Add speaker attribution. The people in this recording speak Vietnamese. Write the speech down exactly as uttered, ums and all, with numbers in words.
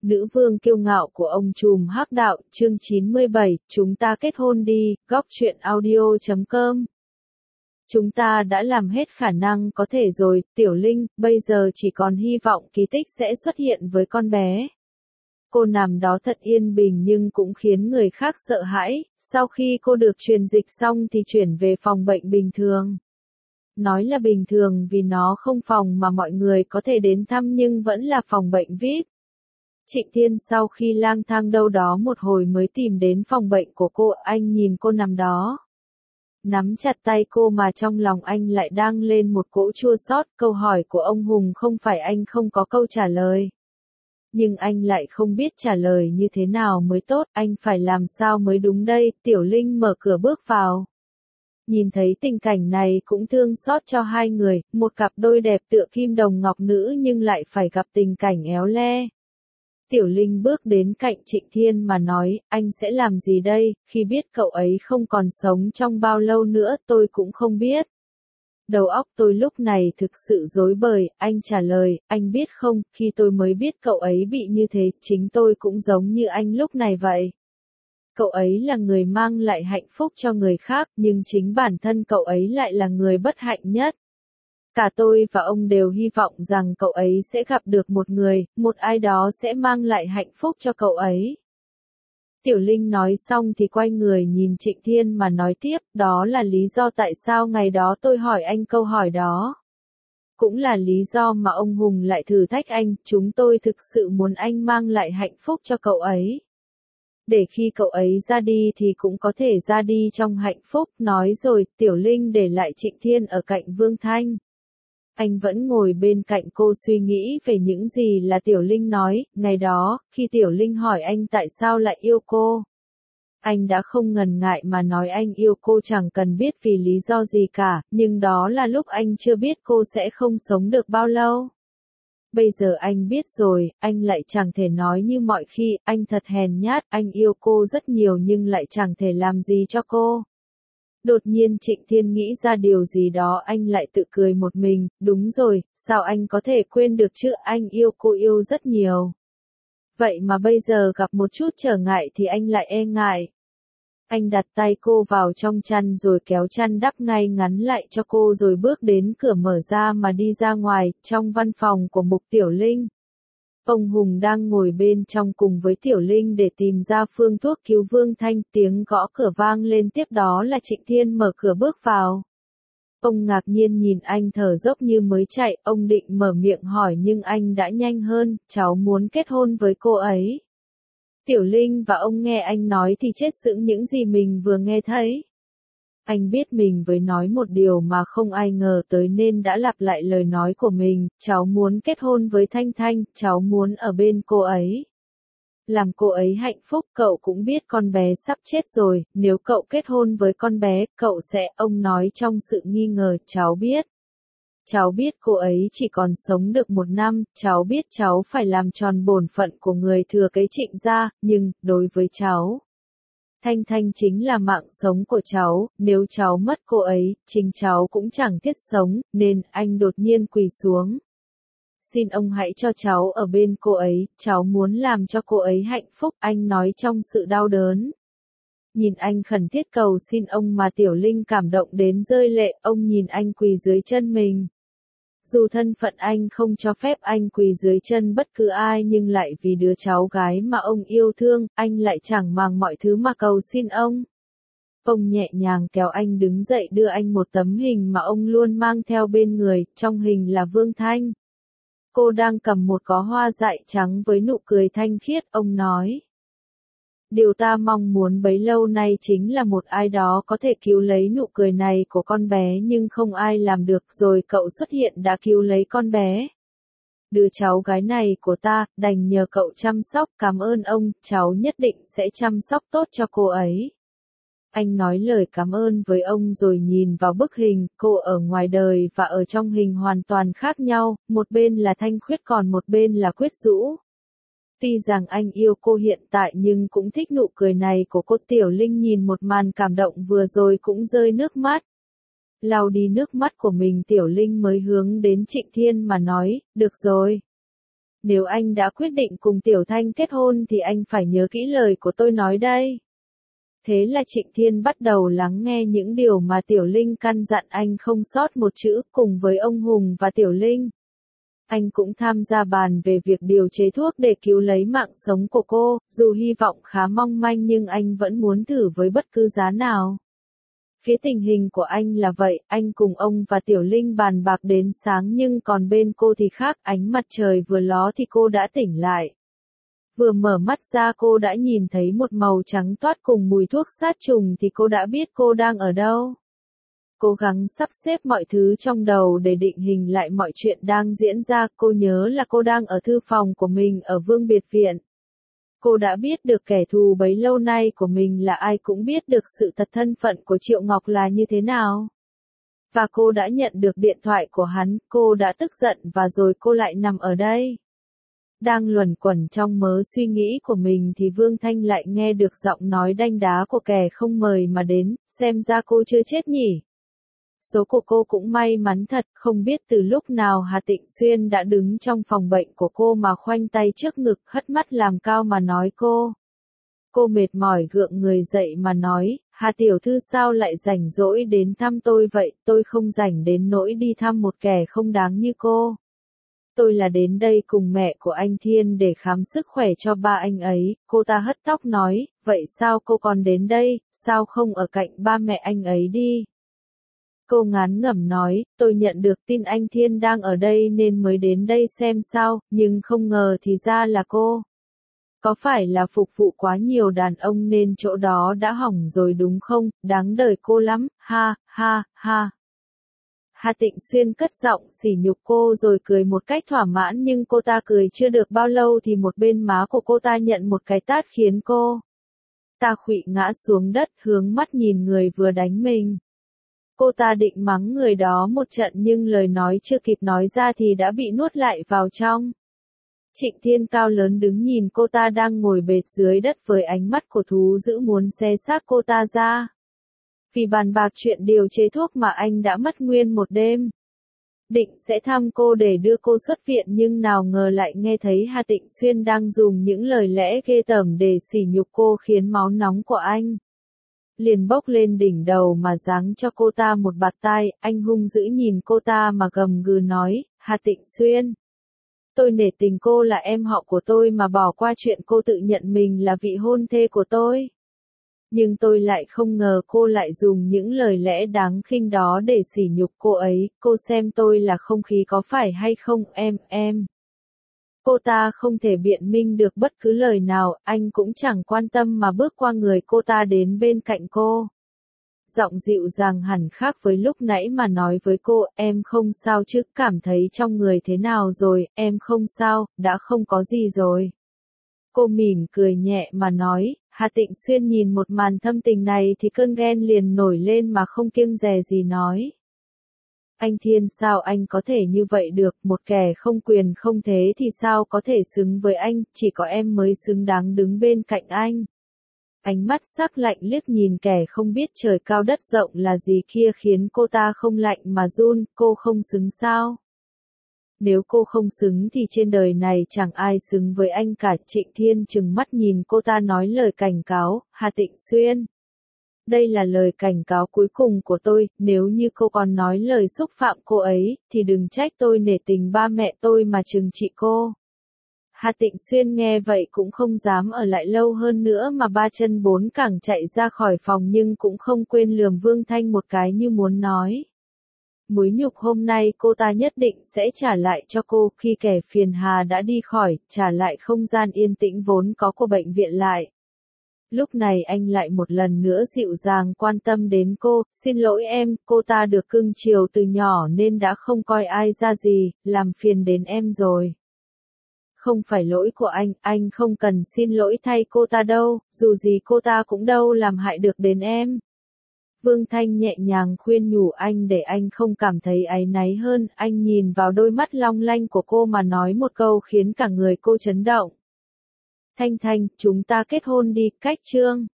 Speaker 1: Nữ vương kiêu ngạo của ông trùm hắc đạo, chương chín mươi bảy, chúng ta kết hôn đi, góc truyện audio chấm com. Chúng ta đã làm hết khả năng có thể rồi, Tiểu Linh, bây giờ chỉ còn hy vọng kỳ tích sẽ xuất hiện với con bé. Cô nằm đó thật yên bình nhưng cũng khiến người khác sợ hãi, sau khi cô được truyền dịch xong thì chuyển về phòng bệnh bình thường. Nói là bình thường vì nó không phòng mà mọi người có thể đến thăm nhưng vẫn là phòng bệnh vi ai pi. Trịnh Thiên sau khi lang thang đâu đó một hồi mới tìm đến phòng bệnh của cô, anh nhìn cô nằm đó. Nắm chặt tay cô mà trong lòng anh lại đang lên một cỗ chua xót, câu hỏi của ông Hùng không phải anh không có câu trả lời. Nhưng anh lại không biết trả lời như thế nào mới tốt, anh phải làm sao mới đúng đây, Tiểu Linh mở cửa bước vào. Nhìn thấy tình cảnh này cũng thương xót cho hai người, một cặp đôi đẹp tựa kim đồng ngọc nữ nhưng lại phải gặp tình cảnh éo le. Tiểu Linh bước đến cạnh Trịnh Thiên mà nói, anh sẽ làm gì đây, khi biết cậu ấy không còn sống trong bao lâu nữa tôi cũng không biết. Đầu óc tôi lúc này thực sự rối bời, anh trả lời, anh biết không, khi tôi mới biết cậu ấy bị như thế, chính tôi cũng giống như anh lúc này vậy. Cậu ấy là người mang lại hạnh phúc cho người khác, nhưng chính bản thân cậu ấy lại là người bất hạnh nhất. Cả tôi và ông đều hy vọng rằng cậu ấy sẽ gặp được một người, một ai đó sẽ mang lại hạnh phúc cho cậu ấy. Tiểu Linh nói xong thì quay người nhìn Trịnh Thiên mà nói tiếp, đó là lý do tại sao ngày đó tôi hỏi anh câu hỏi đó. Cũng là lý do mà ông Hùng lại thử thách anh, chúng tôi thực sự muốn anh mang lại hạnh phúc cho cậu ấy. Để khi cậu ấy ra đi thì cũng có thể ra đi trong hạnh phúc, nói rồi, Tiểu Linh để lại Trịnh Thiên ở cạnh Vương Thanh. Anh vẫn ngồi bên cạnh cô suy nghĩ về những gì là Tiểu Linh nói, ngày đó, khi Tiểu Linh hỏi anh tại sao lại yêu cô. Anh đã không ngần ngại mà nói anh yêu cô chẳng cần biết vì lý do gì cả, nhưng đó là lúc anh chưa biết cô sẽ không sống được bao lâu. Bây giờ anh biết rồi, anh lại chẳng thể nói như mọi khi, anh thật hèn nhát, anh yêu cô rất nhiều nhưng lại chẳng thể làm gì cho cô. Đột nhiên Trịnh Thiên nghĩ ra điều gì đó anh lại tự cười một mình, đúng rồi, sao anh có thể quên được chứ, anh yêu cô yêu rất nhiều. Vậy mà bây giờ gặp một chút trở ngại thì anh lại e ngại. Anh đặt tay cô vào trong chăn rồi kéo chăn đắp ngay ngắn lại cho cô rồi bước đến cửa mở ra mà đi ra ngoài, trong văn phòng của Mục Tiểu Linh. Ông Hùng đang ngồi bên trong cùng với Tiểu Linh để tìm ra phương thuốc cứu Vương Thanh, tiếng gõ cửa vang lên tiếp đó là Trịnh Thiên mở cửa bước vào. Ông ngạc nhiên nhìn anh thở dốc như mới chạy, ông định mở miệng hỏi nhưng anh đã nhanh hơn, cháu muốn kết hôn với cô ấy. Tiểu Linh và ông nghe anh nói thì chết sững những gì mình vừa nghe thấy. Anh biết mình vừa nói một điều mà không ai ngờ tới nên đã lặp lại lời nói của mình, cháu muốn kết hôn với Thanh Thanh, cháu muốn ở bên cô ấy. Làm cô ấy hạnh phúc, cậu cũng biết con bé sắp chết rồi, nếu cậu kết hôn với con bé, cậu sẽ, ông nói trong sự nghi ngờ, cháu biết. Cháu biết cô ấy chỉ còn sống được một năm, cháu biết cháu phải làm tròn bổn phận của người thừa kế Trịnh gia, nhưng, đối với cháu, Thanh Thanh chính là mạng sống của cháu, nếu cháu mất cô ấy, chính cháu cũng chẳng thiết sống, nên, anh đột nhiên quỳ xuống. Xin ông hãy cho cháu ở bên cô ấy, cháu muốn làm cho cô ấy hạnh phúc, anh nói trong sự đau đớn. Nhìn anh khẩn thiết cầu xin ông mà Tiểu Linh cảm động đến rơi lệ, ông nhìn anh quỳ dưới chân mình. Dù thân phận anh không cho phép anh quỳ dưới chân bất cứ ai nhưng lại vì đứa cháu gái mà ông yêu thương, anh lại chẳng màng mọi thứ mà cầu xin ông. Ông nhẹ nhàng kéo anh đứng dậy đưa anh một tấm hình mà ông luôn mang theo bên người, trong hình là Vương Thanh. Cô đang cầm một có hoa dại trắng với nụ cười thanh khiết, ông nói. Điều ta mong muốn bấy lâu nay chính là một ai đó có thể cứu lấy nụ cười này của con bé nhưng không ai làm được rồi cậu xuất hiện đã cứu lấy con bé. Đứa cháu gái này của ta, đành nhờ cậu chăm sóc, cảm ơn ông, cháu nhất định sẽ chăm sóc tốt cho cô ấy. Anh nói lời cảm ơn với ông rồi nhìn vào bức hình, cô ở ngoài đời và ở trong hình hoàn toàn khác nhau, một bên là thanh khiết còn một bên là quyết rũ. Tuy rằng anh yêu cô hiện tại nhưng cũng thích nụ cười này của cô. Tiểu Linh nhìn một màn cảm động vừa rồi cũng rơi nước mắt. Lau đi nước mắt của mình Tiểu Linh mới hướng đến Trịnh Thiên mà nói, được rồi. Nếu anh đã quyết định cùng Tiểu Thanh kết hôn thì anh phải nhớ kỹ lời của tôi nói đây. Thế là Trịnh Thiên bắt đầu lắng nghe những điều mà Tiểu Linh căn dặn anh không sót một chữ, cùng với ông Hùng và Tiểu Linh. Anh cũng tham gia bàn về việc điều chế thuốc để cứu lấy mạng sống của cô, dù hy vọng khá mong manh nhưng anh vẫn muốn thử với bất cứ giá nào. Phía tình hình của anh là vậy, anh cùng ông và Tiểu Linh bàn bạc đến sáng nhưng còn bên cô thì khác, ánh mặt trời vừa ló thì cô đã tỉnh lại. Vừa mở mắt ra cô đã nhìn thấy một màu trắng toát cùng mùi thuốc sát trùng thì cô đã biết cô đang ở đâu. Cố gắng sắp xếp mọi thứ trong đầu để định hình lại mọi chuyện đang diễn ra, cô nhớ là cô đang ở thư phòng của mình ở Vương Biệt Viện. Cô đã biết được kẻ thù bấy lâu nay của mình là ai, cũng biết được sự thật thân phận của Triệu Ngọc là như thế nào. Và cô đã nhận được điện thoại của hắn, cô đã tức giận và rồi cô lại nằm ở đây. Đang luẩn quẩn trong mớ suy nghĩ của mình thì Vương Thanh lại nghe được giọng nói đanh đá của kẻ không mời mà đến, xem ra cô chưa chết nhỉ. Số của cô cũng may mắn thật, không biết từ lúc nào Hà Tịnh Xuyên đã đứng trong phòng bệnh của cô mà khoanh tay trước ngực, hất mắt làm cao mà nói cô. Cô mệt mỏi gượng người dậy mà nói, Hà tiểu thư sao lại rảnh rỗi đến thăm tôi vậy, tôi không rảnh đến nỗi đi thăm một kẻ không đáng như cô. Tôi là đến đây cùng mẹ của anh Thiên để khám sức khỏe cho ba anh ấy, cô ta hất tóc nói, vậy sao cô còn đến đây, sao không ở cạnh ba mẹ anh ấy đi? Cô ngán ngẩm nói, tôi nhận được tin anh Thiên đang ở đây nên mới đến đây xem sao, nhưng không ngờ thì ra là cô. Có phải là phục vụ quá nhiều đàn ông nên chỗ đó đã hỏng rồi đúng không, đáng đời cô lắm, ha, ha, ha. Hà Tịnh Xuyên cất giọng sỉ nhục cô rồi cười một cách thỏa mãn nhưng cô ta cười chưa được bao lâu thì một bên má của cô ta nhận một cái tát khiến cô ta khuỵu ngã xuống đất hướng mắt nhìn người vừa đánh mình. Cô ta định mắng người đó một trận nhưng lời nói chưa kịp nói ra thì đã bị nuốt lại vào trong. Trịnh Thiên cao lớn đứng nhìn cô ta đang ngồi bệt dưới đất với ánh mắt của thú dữ muốn xé xác cô ta ra. Vì bàn bạc chuyện điều chế thuốc mà anh đã mất nguyên một đêm. Định sẽ thăm cô để đưa cô xuất viện nhưng nào ngờ lại nghe thấy Hà Tịnh Xuyên đang dùng những lời lẽ ghê tởm để sỉ nhục cô khiến máu nóng của anh liền bốc lên đỉnh đầu mà giáng cho cô ta một bạt tai, anh hung dữ nhìn cô ta mà gầm gừ nói, Hà Tịnh Xuyên. Tôi nể tình cô là em họ của tôi mà bỏ qua chuyện cô tự nhận mình là vị hôn thê của tôi. Nhưng tôi lại không ngờ cô lại dùng những lời lẽ đáng khinh đó để sỉ nhục cô ấy, cô xem tôi là không khí có phải hay không, em, em. Cô ta không thể biện minh được bất cứ lời nào, anh cũng chẳng quan tâm mà bước qua người cô ta đến bên cạnh cô. Giọng dịu dàng hẳn khác với lúc nãy mà nói với cô, em không sao chứ, cảm thấy trong người thế nào rồi, em không sao, đã không có gì rồi. Cô mỉm cười nhẹ mà nói, Hà Tịnh Xuyên nhìn một màn thâm tình này thì cơn ghen liền nổi lên mà không kiêng dè gì nói. Anh Thiên sao anh có thể như vậy được, một kẻ không quyền không thế thì sao có thể xứng với anh, chỉ có em mới xứng đáng đứng bên cạnh anh. Ánh mắt sắc lạnh liếc nhìn kẻ không biết trời cao đất rộng là gì kia khiến cô ta không lạnh mà run, cô không xứng sao? Nếu cô không xứng thì trên đời này chẳng ai xứng với anh cả. Trịnh Thiên trừng mắt nhìn cô ta nói lời cảnh cáo, Hà Tịnh Xuyên. Đây là lời cảnh cáo cuối cùng của tôi, nếu như cô còn nói lời xúc phạm cô ấy, thì đừng trách tôi nể tình ba mẹ tôi mà trừng trị cô. Hà Tịnh Xuyên nghe vậy cũng không dám ở lại lâu hơn nữa mà ba chân bốn cẳng chạy ra khỏi phòng nhưng cũng không quên lườm Vương Thanh một cái như muốn nói. Mối nhục hôm nay cô ta nhất định sẽ trả lại cho cô, khi kẻ phiền hà đã đi khỏi, trả lại không gian yên tĩnh vốn có của bệnh viện lại. Lúc này anh lại một lần nữa dịu dàng quan tâm đến cô, xin lỗi em, cô ta được cưng chiều từ nhỏ nên đã không coi ai ra gì, làm phiền đến em rồi. Không phải lỗi của anh, anh không cần xin lỗi thay cô ta đâu, dù gì cô ta cũng đâu làm hại được đến em. Vương Thanh nhẹ nhàng khuyên nhủ anh để anh không cảm thấy áy náy hơn, anh nhìn vào đôi mắt long lanh của cô mà nói một câu khiến cả người cô chấn động. Thanh Thanh, chúng ta kết hôn đi, cách chương.